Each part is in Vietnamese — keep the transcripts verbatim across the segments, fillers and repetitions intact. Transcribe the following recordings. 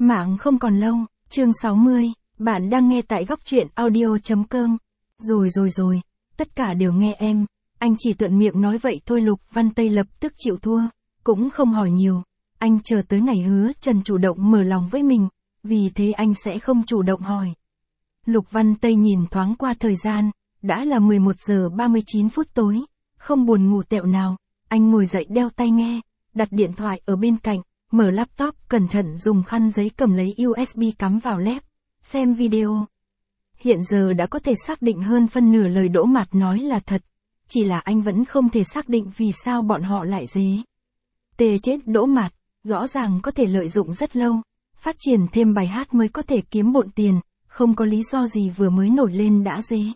Mạng không còn lâu, chương sáu mươi, bạn đang nghe tại góc truyện audio.com. Rồi rồi rồi, tất cả đều nghe em, anh chỉ thuận miệng nói vậy thôi. Lục Văn Tây lập tức chịu thua, cũng không hỏi nhiều. Anh chờ tới ngày Hứa Trần chủ động mở lòng với mình, vì thế anh sẽ không chủ động hỏi. Lục Văn Tây nhìn thoáng qua thời gian, đã là mười một giờ ba mươi chín phút tối, không buồn ngủ tẹo nào. Anh ngồi dậy đeo tai nghe, đặt điện thoại ở bên cạnh, mở laptop, cẩn thận dùng khăn giấy cầm lấy u ét bê cắm vào lép, xem video. Hiện giờ đã có thể xác định hơn phân nửa lời Đỗ Mạt nói là thật, chỉ là anh vẫn không thể xác định vì sao bọn họ lại dế. Tê chết Đỗ Mạt, rõ ràng có thể lợi dụng rất lâu, phát triển thêm bài hát mới có thể kiếm bộn tiền, không có lý do gì vừa mới nổi lên đã dế.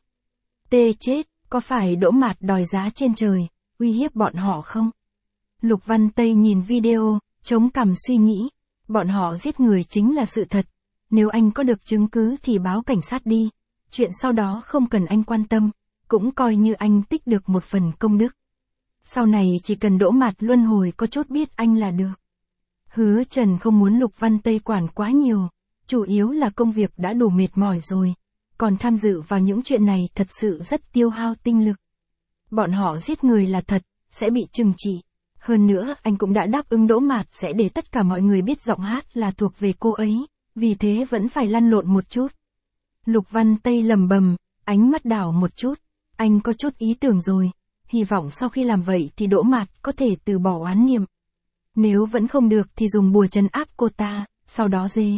Tê chết, có phải Đỗ Mạt đòi giá trên trời, uy hiếp bọn họ không? Lục Văn Tây nhìn video, chống cằm suy nghĩ, bọn họ giết người chính là sự thật, nếu anh có được chứng cứ thì báo cảnh sát đi, chuyện sau đó không cần anh quan tâm, cũng coi như anh tích được một phần công đức. Sau này chỉ cần Đỗ Mạt luân hồi có chút biết anh là được. Hứa Trần không muốn Lục Văn Tây quản quá nhiều, chủ yếu là công việc đã đủ mệt mỏi rồi, còn tham dự vào những chuyện này thật sự rất tiêu hao tinh lực. Bọn họ giết người là thật, sẽ bị trừng trị. Hơn nữa, anh cũng đã đáp ứng Đỗ Mạt sẽ để tất cả mọi người biết giọng hát là thuộc về cô ấy, vì thế vẫn phải lăn lộn một chút. Lục Văn Tây lầm bầm, ánh mắt đảo một chút, anh có chút ý tưởng rồi, hy vọng sau khi làm vậy thì Đỗ Mạt có thể từ bỏ oán niệm. Nếu vẫn không được thì dùng bùa trấn áp cô ta, sau đó dế.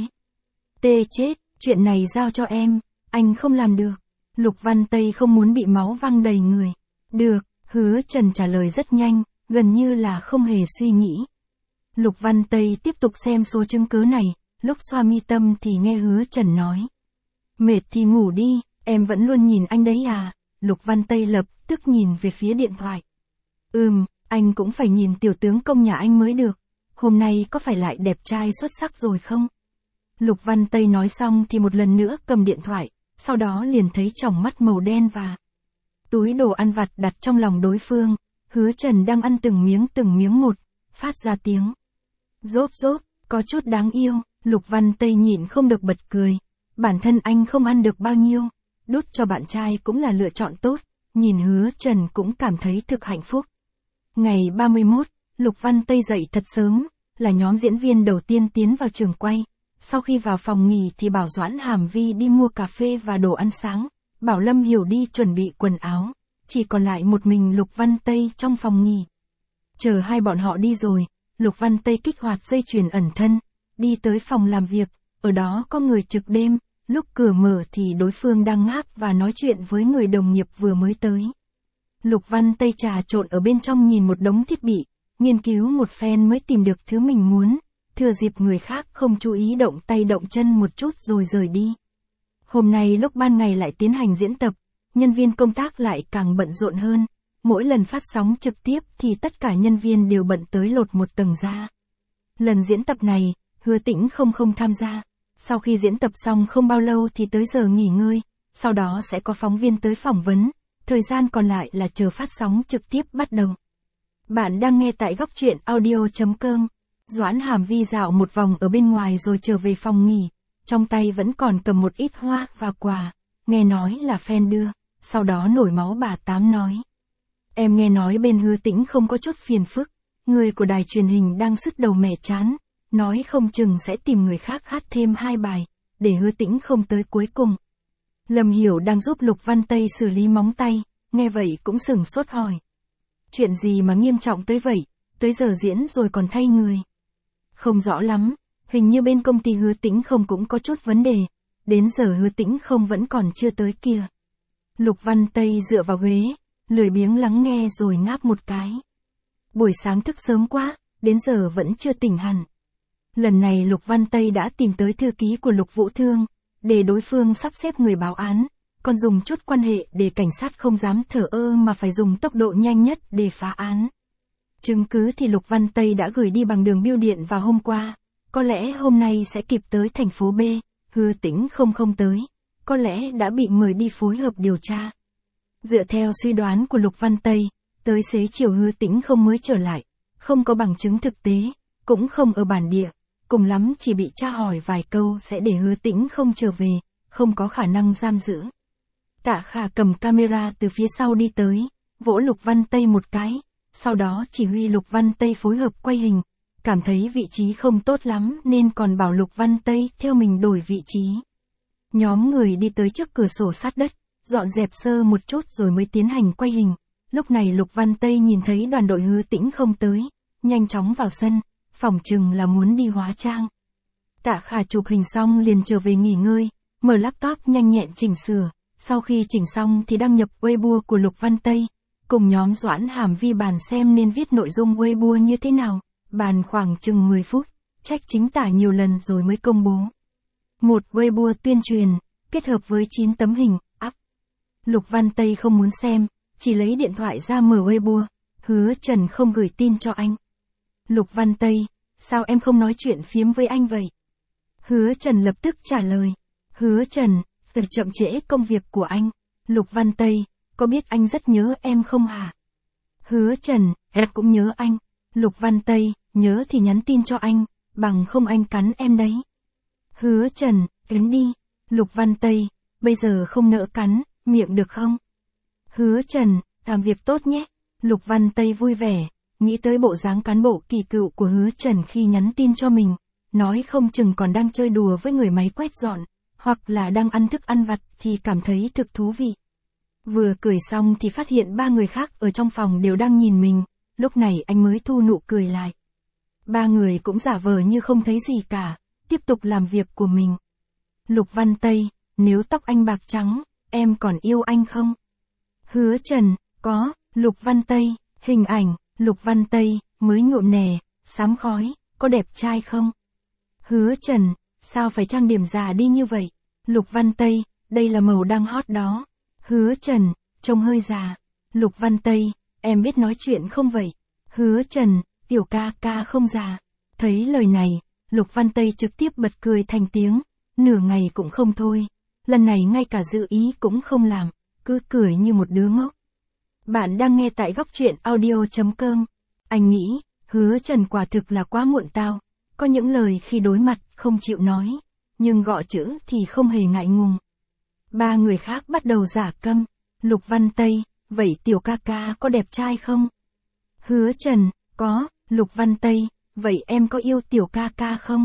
Tê chết, chuyện này giao cho em, anh không làm được. Lục Văn Tây không muốn bị máu văng đầy người. Được, Hứa Trần trả lời rất nhanh, gần như là không hề suy nghĩ. Lục Văn Tây tiếp tục xem số chứng cứ này, lúc xoa mi tâm thì nghe Hứa Trần nói. Mệt thì ngủ đi, em vẫn luôn nhìn anh đấy à? Lục Văn Tây lập tức nhìn về phía điện thoại. Ừm, anh cũng phải nhìn tiểu tướng công nhà anh mới được. Hôm nay có phải lại đẹp trai xuất sắc rồi không? Lục Văn Tây nói xong thì một lần nữa cầm điện thoại, sau đó liền thấy tròng mắt màu đen và túi đồ ăn vặt đặt trong lòng đối phương. Hứa Trần đang ăn từng miếng từng miếng một, phát ra tiếng rốp rốp, có chút đáng yêu. Lục Văn Tây nhịn không được bật cười. Bản thân anh không ăn được bao nhiêu, đút cho bạn trai cũng là lựa chọn tốt. Nhìn Hứa Trần cũng cảm thấy thực hạnh phúc. Ngày ba mươi mốt, Lục Văn Tây dậy thật sớm, là nhóm diễn viên đầu tiên tiến vào trường quay. Sau khi vào phòng nghỉ thì bảo Doãn Hàm Vi đi mua cà phê và đồ ăn sáng, bảo Lâm Hiểu đi chuẩn bị quần áo, chỉ còn lại một mình Lục Văn Tây trong phòng nghỉ. Chờ hai bọn họ đi rồi, Lục Văn Tây kích hoạt dây chuyền ẩn thân, đi tới phòng làm việc, ở đó có người trực đêm, lúc cửa mở thì đối phương đang ngáp và nói chuyện với người đồng nghiệp vừa mới tới. Lục Văn Tây trà trộn ở bên trong nhìn một đống thiết bị, nghiên cứu một phen mới tìm được thứ mình muốn, thừa dịp người khác không chú ý động tay động chân một chút rồi rời đi. Hôm nay lúc ban ngày lại tiến hành diễn tập, nhân viên công tác lại càng bận rộn hơn, mỗi lần phát sóng trực tiếp thì tất cả nhân viên đều bận tới lột một tầng da. Lần diễn tập này, Hứa Tĩnh không không tham gia, sau khi diễn tập xong không bao lâu thì tới giờ nghỉ ngơi, sau đó sẽ có phóng viên tới phỏng vấn, thời gian còn lại là chờ phát sóng trực tiếp bắt đầu. Bạn đang nghe tại góc truyện audio.com. Doãn Hàm Vi dạo một vòng ở bên ngoài rồi trở về phòng nghỉ, trong tay vẫn còn cầm một ít hoa và quà, nghe nói là fan đưa, sau đó nổi máu bà Tám nói. Em nghe nói bên Hứa Tĩnh không có chút phiền phức, người của đài truyền hình đang sứt đầu mẻ chán, nói không chừng sẽ tìm người khác hát thêm hai bài, để Hứa Tĩnh không tới cuối cùng. Lâm Hiểu đang giúp Lục Văn Tây xử lý móng tay, nghe vậy cũng sửng sốt hỏi. Chuyện gì mà nghiêm trọng tới vậy, tới giờ diễn rồi còn thay người. Không rõ lắm, hình như bên công ty Hứa Tĩnh không cũng có chút vấn đề, đến giờ Hứa Tĩnh không vẫn còn chưa tới kìa. Lục Văn Tây dựa vào ghế, lười biếng lắng nghe rồi ngáp một cái. Buổi sáng thức sớm quá, đến giờ vẫn chưa tỉnh hẳn. Lần này Lục Văn Tây đã tìm tới thư ký của Lục Vũ Thương, để đối phương sắp xếp người báo án, còn dùng chút quan hệ để cảnh sát không dám thờ ơ mà phải dùng tốc độ nhanh nhất để phá án. Chứng cứ thì Lục Văn Tây đã gửi đi bằng đường bưu điện vào hôm qua, có lẽ hôm nay sẽ kịp tới thành phố B, Hứa Tĩnh không không tới, có lẽ đã bị mời đi phối hợp điều tra. Dựa theo suy đoán của Lục Văn Tây, tới xế chiều Hứa Tĩnh không mới trở lại, không có bằng chứng thực tế, cũng không ở bản địa, cùng lắm chỉ bị tra hỏi vài câu sẽ để Hứa Tĩnh không trở về, không có khả năng giam giữ. Tạ Khả cầm camera từ phía sau đi tới, vỗ Lục Văn Tây một cái, sau đó chỉ huy Lục Văn Tây phối hợp quay hình, cảm thấy vị trí không tốt lắm nên còn bảo Lục Văn Tây theo mình đổi vị trí. Nhóm người đi tới trước cửa sổ sát đất, dọn dẹp sơ một chút rồi mới tiến hành quay hình. Lúc này Lục Văn Tây nhìn thấy đoàn đội Hứa Tĩnh không tới, nhanh chóng vào sân, phỏng chừng là muốn đi hóa trang. Tạ Khả chụp hình xong liền trở về nghỉ ngơi, mở laptop nhanh nhẹn chỉnh sửa, sau khi chỉnh xong thì đăng nhập Weibo của Lục Văn Tây, cùng nhóm Doãn Hàm Vi bàn xem nên viết nội dung Weibo như thế nào, bàn khoảng chừng mười phút, trách chính tả nhiều lần rồi mới công bố. Một Weibo tuyên truyền, kết hợp với chín tấm hình, up. Lục Văn Tây không muốn xem, chỉ lấy điện thoại ra mở Weibo, Hứa Trần không gửi tin cho anh. Lục Văn Tây, sao em không nói chuyện phiếm với anh vậy? Hứa Trần lập tức trả lời. Hứa Trần, thật chậm trễ công việc của anh. Lục Văn Tây, có biết anh rất nhớ em không hả? Hứa Trần, em cũng nhớ anh. Lục Văn Tây, nhớ thì nhắn tin cho anh, bằng không anh cắn em đấy. Hứa Trần, ấn đi. Lục Văn Tây, bây giờ không nỡ cắn, miệng được không? Hứa Trần, làm việc tốt nhé. Lục Văn Tây vui vẻ, nghĩ tới bộ dáng cán bộ kỳ cựu của Hứa Trần khi nhắn tin cho mình, nói không chừng còn đang chơi đùa với người máy quét dọn, hoặc là đang ăn thức ăn vặt thì cảm thấy thực thú vị. Vừa cười xong thì phát hiện ba người khác ở trong phòng đều đang nhìn mình, lúc này anh mới thu nụ cười lại. Ba người cũng giả vờ như không thấy gì cả, tiếp tục làm việc của mình. Lục Văn Tây, nếu tóc anh bạc trắng, em còn yêu anh không? Hứa Trần, có. Lục Văn Tây, hình ảnh, Lục Văn Tây, mới nhuộm nè, xám khói, có đẹp trai không? Hứa Trần, sao phải trang điểm già đi như vậy? Lục Văn Tây, đây là màu đang hot đó. Hứa Trần, trông hơi già. Lục Văn Tây, em biết nói chuyện không vậy? Hứa Trần, tiểu ca ca không già. Thấy lời này, Lục Văn Tây trực tiếp bật cười thành tiếng, nửa ngày cũng không thôi. Lần này ngay cả dự ý cũng không làm, cứ cười như một đứa ngốc. Bạn đang nghe tại góc truyện audio chấm com. Anh nghĩ, Hứa Trần quả thực là quá muộn tao. Có những lời khi đối mặt không chịu nói, nhưng gọi chữ thì không hề ngại ngùng. Ba người khác bắt đầu giả câm. Lục Văn Tây, vậy tiểu ca ca có đẹp trai không? Hứa Trần, có. Lục Văn Tây, vậy em có yêu tiểu ca ca không?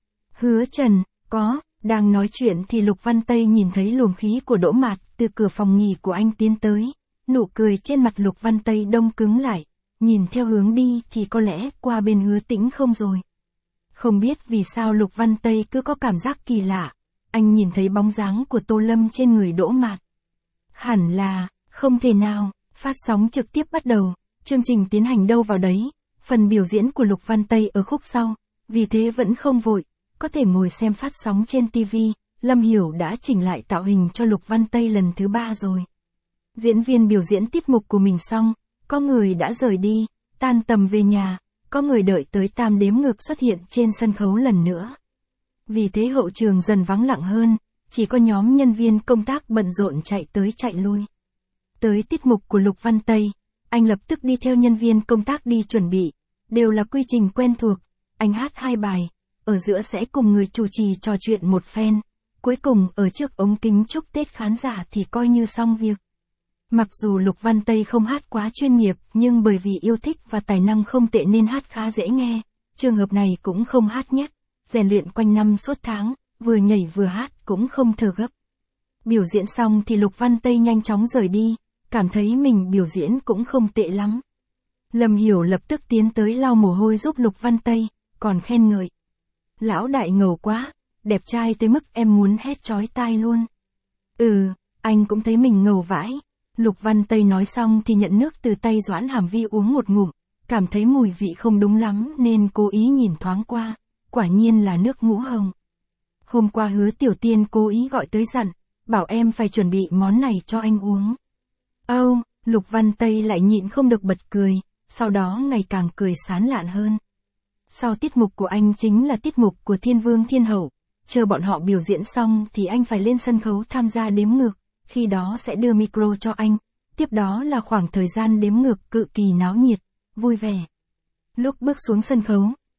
Hứa Trần, có. Đang nói chuyện thì Lục Văn Tây nhìn thấy luồng khí của Đỗ Mạt từ cửa phòng nghỉ của anh tiến tới. Nụ cười trên mặt Lục Văn Tây đông cứng lại, nhìn theo hướng đi thì có lẽ qua bên Hứa Tĩnh không rồi. Không biết vì sao Lục Văn Tây cứ có cảm giác kỳ lạ, anh nhìn thấy bóng dáng của Tô Lâm trên người Đỗ Mạt. Hẳn là, không thể nào, phát sóng trực tiếp bắt đầu, chương trình tiến hành đâu vào đấy, phần biểu diễn của Lục Văn Tây ở khúc sau, vì thế vẫn không vội, có thể ngồi xem phát sóng trên ti vi, Lâm Hiểu đã chỉnh lại tạo hình cho Lục Văn Tây lần thứ ba rồi. Diễn viên biểu diễn tiết mục của mình xong, có người đã rời đi, tan tầm về nhà, có người đợi tới tam đếm ngược xuất hiện trên sân khấu lần nữa. Vì thế hậu trường dần vắng lặng hơn, chỉ có nhóm nhân viên công tác bận rộn chạy tới chạy lui. Tới tiết mục của Lục Văn Tây, anh lập tức đi theo nhân viên công tác đi chuẩn bị, đều là quy trình quen thuộc, anh hát hai bài, ở giữa sẽ cùng người chủ trì trò chuyện một phen, cuối cùng ở trước ống kính chúc Tết khán giả thì coi như xong việc. Mặc dù Lục Văn Tây không hát quá chuyên nghiệp, nhưng bởi vì yêu thích và tài năng không tệ nên hát khá dễ nghe. Trường hợp này cũng không hát nhé, rèn luyện quanh năm suốt tháng, vừa nhảy vừa hát cũng không thở gấp. Biểu diễn xong thì Lục Văn Tây nhanh chóng rời đi, cảm thấy mình biểu diễn cũng không tệ lắm. Lâm Hiểu lập tức tiến tới lau mồ hôi giúp Lục Văn Tây, còn khen ngợi. Lão đại ngầu quá, đẹp trai tới mức em muốn hét chói tai luôn. Ừ, anh cũng thấy mình ngầu vãi. Lục Văn Tây nói xong thì nhận nước từ tay Doãn Hàm Vi uống một ngụm, cảm thấy mùi vị không đúng lắm nên cố ý nhìn thoáng qua, quả nhiên là nước ngũ hồng. Hôm qua Hứa Tiểu Tiên cố ý gọi tới dặn, bảo em phải chuẩn bị món này cho anh uống. Âu, oh, Lục Văn Tây lại nhịn không được bật cười, sau đó ngày càng cười sán lạn hơn. Sau tiết mục của anh chính là tiết mục của Thiên Vương Thiên Hậu, chờ bọn họ biểu diễn xong thì anh phải lên sân khấu tham gia đếm ngược. Khi đó sẽ đưa micro cho anh, tiếp đó là khoảng thời gian đếm ngược cực kỳ náo nhiệt, vui vẻ. Lúc bước xuống sân khấu,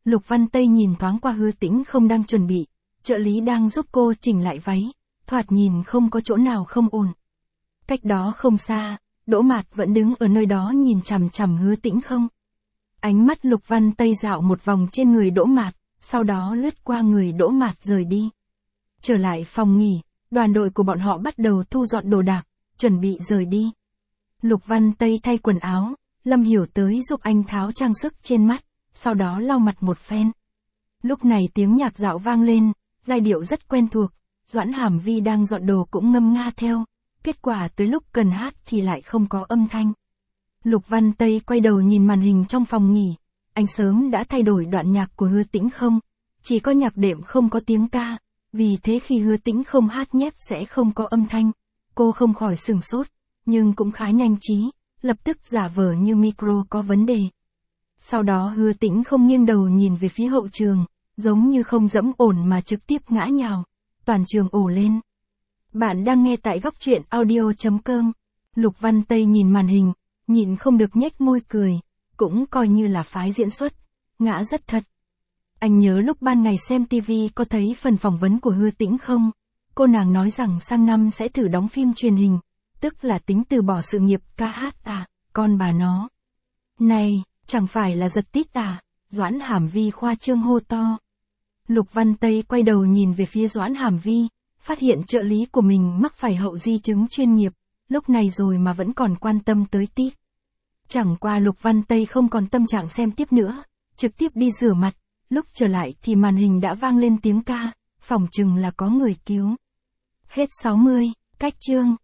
Lục Văn Tây nhìn thoáng qua Hứa Tĩnh không đang chuẩn bị, trợ lý đang giúp cô chỉnh lại váy, thoạt nhìn không có chỗ nào không ổn. Cách đó không xa, Đỗ Mạt vẫn đứng ở nơi đó nhìn chằm chằm Hứa Tĩnh không. Ánh mắt Lục Văn Tây dạo một vòng trên người Đỗ Mạt, sau đó lướt qua người Đỗ Mạt rời đi. Trở lại phòng nghỉ, đoàn đội của bọn họ bắt đầu thu dọn đồ đạc, chuẩn bị rời đi. Lục Văn Tây thay quần áo, Lâm Hiểu tới giúp anh tháo trang sức trên mắt, sau đó lau mặt một phen. Lúc này tiếng nhạc dạo vang lên, giai điệu rất quen thuộc, Doãn Hàm Vi đang dọn đồ cũng ngâm nga theo, kết quả tới lúc cần hát thì lại không có âm thanh. Lục Văn Tây quay đầu nhìn màn hình trong phòng nghỉ, anh sớm đã thay đổi đoạn nhạc của Hứa Tĩnh không, chỉ có nhạc đệm không có tiếng ca, vì thế khi Hứa Tĩnh không hát nhép sẽ không có âm thanh. Cô không khỏi sửng sốt, nhưng cũng khá nhanh trí, lập tức giả vờ như micro có vấn đề. Sau đó Hứa Tĩnh không nghiêng đầu nhìn về phía hậu trường, giống như không dẫm ổn mà trực tiếp ngã nhào, toàn trường ồ lên. Bạn đang nghe tại góc truyện audio chấm com. Lục Văn Tây nhìn màn hình, nhịn không được nhếch môi cười, cũng coi như là phái diễn xuất, ngã rất thật. Anh nhớ lúc ban ngày xem ti vi có thấy phần phỏng vấn của Hứa Tĩnh không? Cô nàng nói rằng sang năm sẽ thử đóng phim truyền hình, tức là tính từ bỏ sự nghiệp ca hát à, con bà nó. Này, chẳng phải là giật tít à, Doãn Hàm Vi khoa trương hô to. Lục Văn Tây quay đầu nhìn về phía Doãn Hàm Vi, phát hiện trợ lý của mình mắc phải hậu di chứng chuyên nghiệp, lúc này rồi mà vẫn còn quan tâm tới tít. Chẳng qua Lục Văn Tây không còn tâm trạng xem tiếp nữa, trực tiếp đi rửa mặt, lúc trở lại thì màn hình đã vang lên tiếng ca, phỏng chừng là có người cứu. Hết sáu mươi, cách chương.